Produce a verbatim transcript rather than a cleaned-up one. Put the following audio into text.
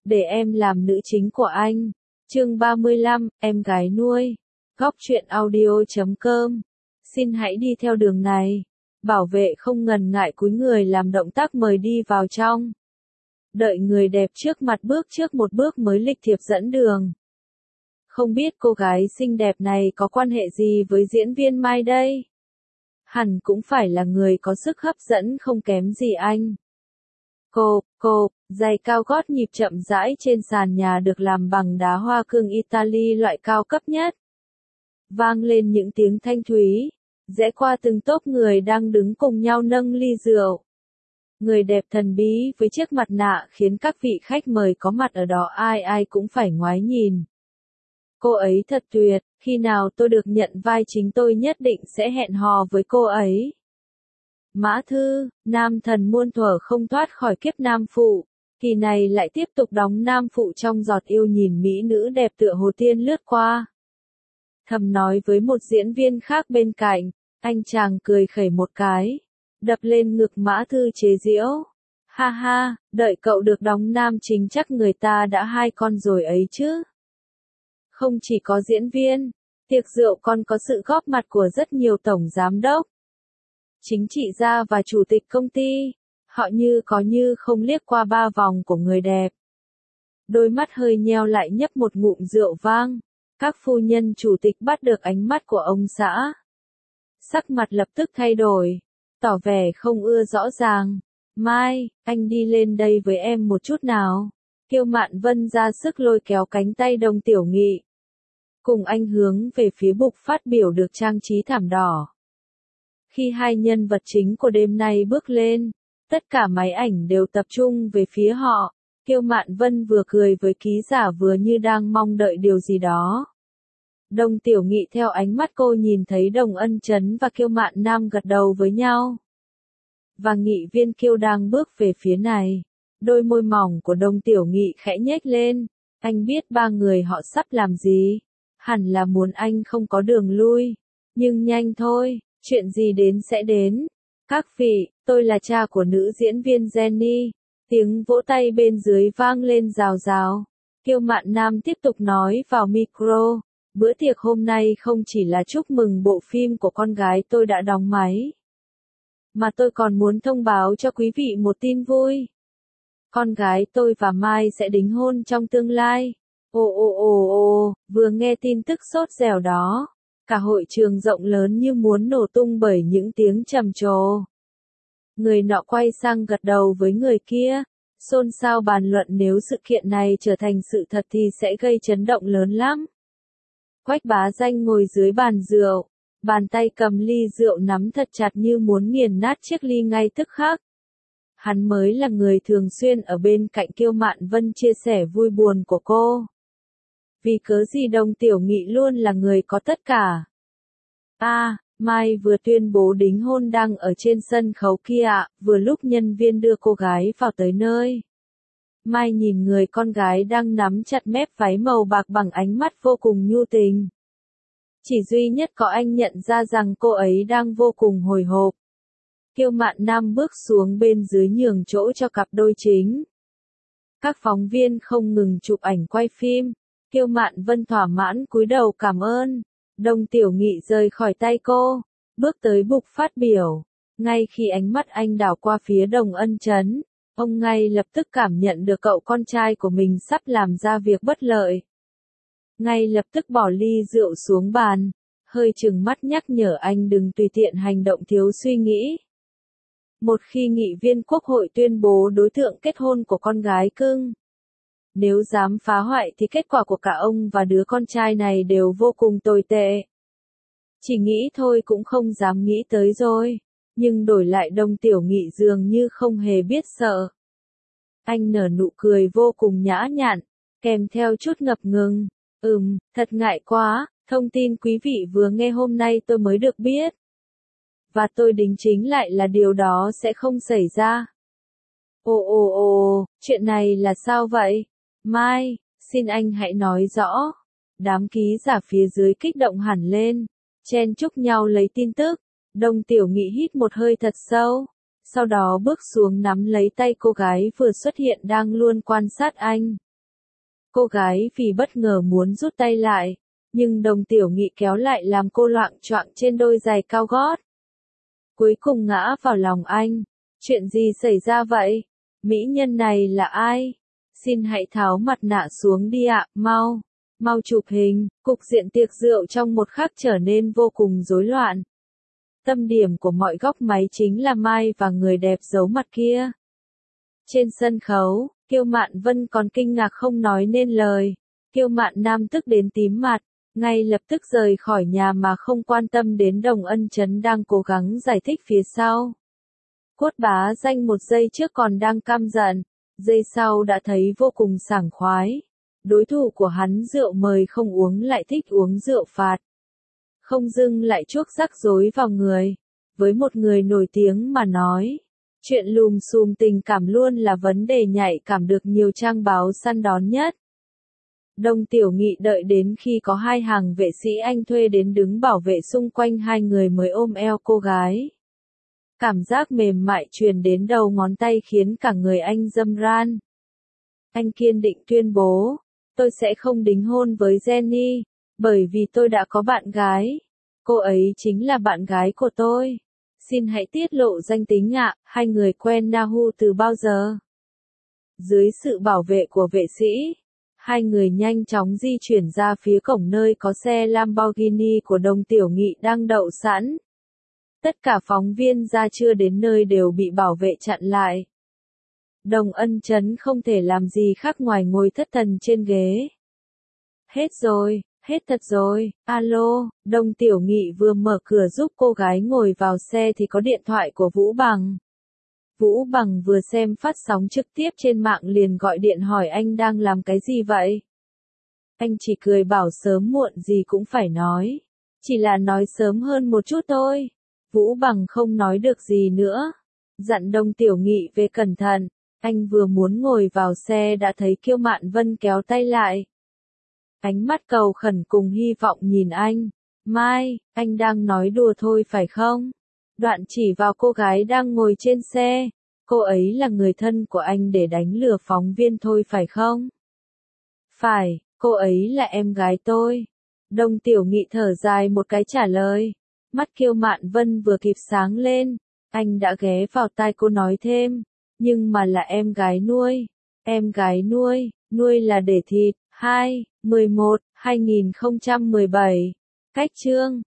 để em làm nữ chính của anh. Chương ba mươi lăm, em gái nuôi. Góc truyện audio chấm com. Xin hãy đi theo đường này. Bảo vệ không ngần ngại cúi người làm động tác mời đi vào trong. Đợi người đẹp trước mặt bước trước một bước mới lịch thiệp dẫn đường. Không biết cô gái xinh đẹp này có quan hệ gì với diễn viên Mai đây? Hẳn cũng phải là người có sức hấp dẫn không kém gì anh. Cô, cô, giày cao gót nhịp chậm rãi trên sàn nhà được làm bằng đá hoa cương Italy loại cao cấp nhất. Vang lên những tiếng thanh thúy, rẽ qua từng tốp người đang đứng cùng nhau nâng ly rượu. Người đẹp thần bí với chiếc mặt nạ khiến các vị khách mời có mặt ở đó ai ai cũng phải ngoái nhìn. Cô ấy thật tuyệt, khi nào tôi được nhận vai chính tôi nhất định sẽ hẹn hò với cô ấy. Mã Thư, nam thần muôn thuở không thoát khỏi kiếp nam phụ, kỳ này lại tiếp tục đóng nam phụ trong Giọt Yêu nhìn mỹ nữ đẹp tựa hồ tiên lướt qua. Thầm nói với một diễn viên khác bên cạnh, anh chàng cười khẩy một cái, đập lên ngực Mã Thư chế giễu. Ha ha, đợi cậu được đóng nam chính chắc người ta đã hai con rồi ấy chứ. Không chỉ có diễn viên, tiệc rượu còn có sự góp mặt của rất nhiều tổng giám đốc, chính trị gia và chủ tịch công ty. Họ như có như không liếc qua ba vòng của người đẹp. Đôi mắt hơi nheo lại nhấp một ngụm rượu vang. Các phu nhân chủ tịch bắt được ánh mắt của ông xã. Sắc mặt lập tức thay đổi, tỏ vẻ không ưa rõ ràng. Mai, anh đi lên đây với em một chút nào. Kiêu Mạn Vân ra sức lôi kéo cánh tay Đồng Tiểu Nghị. Cùng anh hướng về phía bục phát biểu được trang trí thảm đỏ. Khi hai nhân vật chính của đêm nay bước lên, tất cả máy ảnh đều tập trung về phía họ. Kiêu Mạn Vân vừa cười với ký giả vừa như đang mong đợi điều gì đó. Đồng Tiểu Nghị theo ánh mắt cô nhìn thấy Đồng Ân Chấn và Kiêu Mạn Nam gật đầu với nhau. Và nghị viên Kiêu đang bước về phía này. Đôi môi mỏng của Đồng Tiểu Nghị khẽ nhếch lên. Anh biết ba người họ sắp làm gì. Hẳn là muốn anh không có đường lui. Nhưng nhanh thôi, chuyện gì đến sẽ đến. Các vị, tôi là cha của nữ diễn viên Jenny. Tiếng vỗ tay bên dưới vang lên rào rào. Kiêu Mạn Nam tiếp tục nói vào micro. Bữa tiệc hôm nay không chỉ là chúc mừng bộ phim của con gái tôi đã đóng máy. Mà tôi còn muốn thông báo cho quý vị một tin vui. Con gái tôi và Mai sẽ đính hôn trong tương lai. Ồ ồ ồ ồ, vừa nghe tin tức sốt dẻo đó. Cả hội trường rộng lớn như muốn nổ tung bởi những tiếng trầm trồ. Người nọ quay sang gật đầu với người kia. Xôn xao bàn luận nếu sự kiện này trở thành sự thật thì sẽ gây chấn động lớn lắm. Quách Bá Danh ngồi dưới bàn rượu. Bàn tay cầm ly rượu nắm thật chặt như muốn nghiền nát chiếc ly ngay tức khắc. Hắn mới là người thường xuyên ở bên cạnh Kiêu Mạn Vân chia sẻ vui buồn của cô. Vì cớ gì Đồng Tiểu Nghị luôn là người có tất cả. À, Mai vừa tuyên bố đính hôn đang ở trên sân khấu kia ạ, vừa lúc nhân viên đưa cô gái vào tới nơi. Mai nhìn người con gái đang nắm chặt mép váy màu bạc bằng ánh mắt vô cùng nhu tình. Chỉ duy nhất có anh nhận ra rằng cô ấy đang vô cùng hồi hộp. Kiêu Mạn Nam bước xuống bên dưới nhường chỗ cho cặp đôi chính. Các phóng viên không ngừng chụp ảnh quay phim. Kiêu Mạn Vân thỏa mãn cúi đầu cảm ơn. Đồng Tiểu Nghị rời khỏi tay cô, bước tới bục phát biểu. Ngay khi ánh mắt anh đảo qua phía Đồng Ân Chấn, ông ngay lập tức cảm nhận được cậu con trai của mình sắp làm ra việc bất lợi. Ngay lập tức bỏ ly rượu xuống bàn, hơi chừng mắt nhắc nhở anh đừng tùy tiện hành động thiếu suy nghĩ. Một khi nghị viên quốc hội tuyên bố đối tượng kết hôn của con gái cưng, nếu dám phá hoại thì kết quả của cả ông và đứa con trai này đều vô cùng tồi tệ. Chỉ nghĩ thôi cũng không dám nghĩ tới rồi. Nhưng đổi lại Đồng Tiểu Nghị dường như không hề biết sợ. Anh nở nụ cười vô cùng nhã nhặn, kèm theo chút ngập ngừng. Ừm, thật ngại quá, thông tin quý vị vừa nghe hôm nay tôi mới được biết. Và tôi đính chính lại là điều đó sẽ không xảy ra. Ồ ồ ồ, chuyện này là sao vậy? Mai, xin anh hãy nói rõ. Đám ký giả phía dưới kích động hẳn lên, chen chúc nhau lấy tin tức. Đồng Tiểu Nghị hít một hơi thật sâu, sau đó bước xuống nắm lấy tay cô gái vừa xuất hiện đang luôn quan sát anh. Cô gái vì bất ngờ muốn rút tay lại, nhưng Đồng Tiểu Nghị kéo lại làm cô loạng choạng trên đôi giày cao gót. Cuối cùng ngã vào lòng anh. Chuyện gì xảy ra vậy? Mỹ nhân này là ai? Xin hãy tháo mặt nạ xuống đi ạ, mau. Mau chụp hình. Cục diện tiệc rượu trong một khắc trở nên vô cùng rối loạn. Tâm điểm của mọi góc máy chính là Mai và người đẹp giấu mặt kia. Trên sân khấu, Kiêu Mạn Vân còn kinh ngạc không nói nên lời. Kiêu Mạn Nam tức đến tím mặt, ngay lập tức rời khỏi nhà mà không quan tâm đến Đồng Ân Chấn đang cố gắng giải thích phía sau. Quất Bá Danh một giây trước còn đang căm giận, giây sau đã thấy vô cùng sảng khoái. Đối thủ của hắn rượu mời không uống lại thích uống rượu phạt. Không dưng lại chuốc rắc rối vào người. Với một người nổi tiếng mà nói, chuyện lùm xùm tình cảm luôn là vấn đề nhạy cảm được nhiều trang báo săn đón nhất. Đồng Tiểu Nghị đợi đến khi có hai hàng vệ sĩ anh thuê đến đứng bảo vệ xung quanh hai người mới ôm eo cô gái. Cảm giác mềm mại truyền đến đầu ngón tay khiến cả người anh râm ran. Anh kiên định tuyên bố, tôi sẽ không đính hôn với Jenny, bởi vì tôi đã có bạn gái. Cô ấy chính là bạn gái của tôi. Xin hãy tiết lộ danh tính ạ, hai người quen Nahu từ bao giờ? Dưới sự bảo vệ của vệ sĩ, hai người nhanh chóng di chuyển ra phía cổng nơi có xe Lamborghini của Đồng Tiểu Nghị đang đậu sẵn. Tất cả phóng viên ra chưa đến nơi đều bị bảo vệ chặn lại. Đồng Ân Chấn không thể làm gì khác ngoài ngồi thất thần trên ghế. Hết rồi, hết thật rồi, alo, Đồng Tiểu Nghị vừa mở cửa giúp cô gái ngồi vào xe thì có điện thoại của Vũ Bằng. Vũ Bằng vừa xem phát sóng trực tiếp trên mạng liền gọi điện hỏi anh đang làm cái gì vậy? Anh chỉ cười bảo sớm muộn gì cũng phải nói. Chỉ là nói sớm hơn một chút thôi. Vũ Bằng không nói được gì nữa. Dặn Đồng Tiểu Nghị về cẩn thận. Anh vừa muốn ngồi vào xe đã thấy Kiêu Mạn Vân kéo tay lại. Ánh mắt cầu khẩn cùng hy vọng nhìn anh. Mai, anh đang nói đùa thôi phải không? Đoạn chỉ vào cô gái đang ngồi trên xe. Cô ấy là người thân của anh để đánh lừa phóng viên thôi phải không? Phải, cô ấy là em gái tôi. Đồng Tiểu Nghị thở dài một cái trả lời. Mắt Kiêu Mạn Vân vừa kịp sáng lên. Anh đã ghé vào tai cô nói thêm. Nhưng mà là em gái nuôi. Em gái nuôi, nuôi là để thịt. hai, mười một, hai nghìn không trăm mười bảy. Cách chương